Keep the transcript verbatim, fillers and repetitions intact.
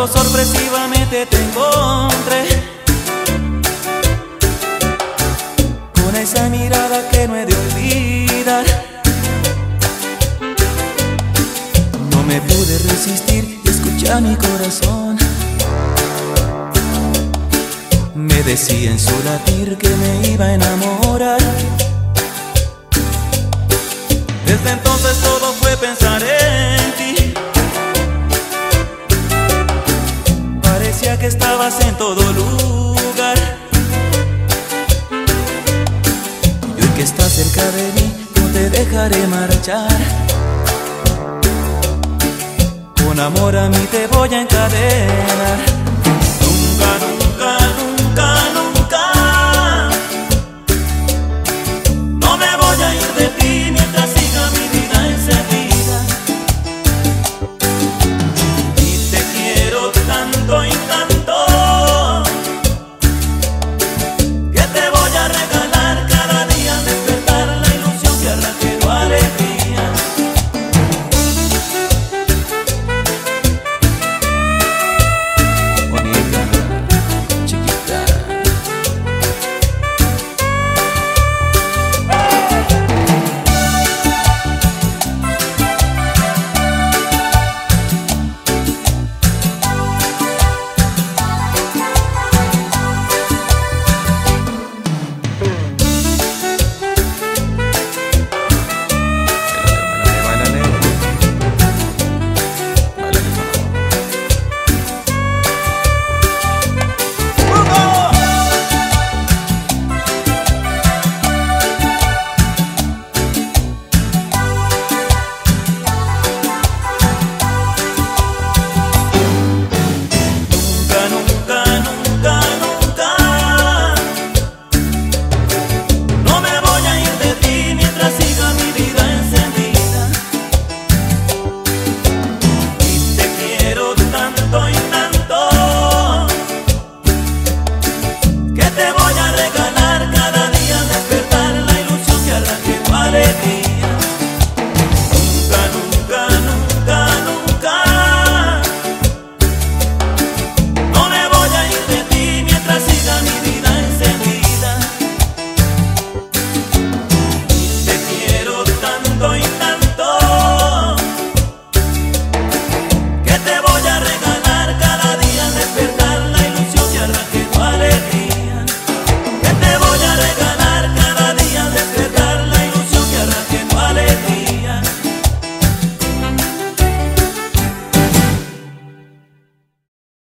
cuando sorpresivamente te encontré, con esa mirada que no he de olvidar. No me pude resistir y escuché a mi corazón. Me decía en su latir que me iba a enamorar. Desde entonces todo fue pensar en ti. Parecía que estabas en todo lugar. Y hoy que estás cerca de mí, no te dejaré marchar. Con amor a mí te voy a encadenar. Nunca, nunca, nunca, nunca.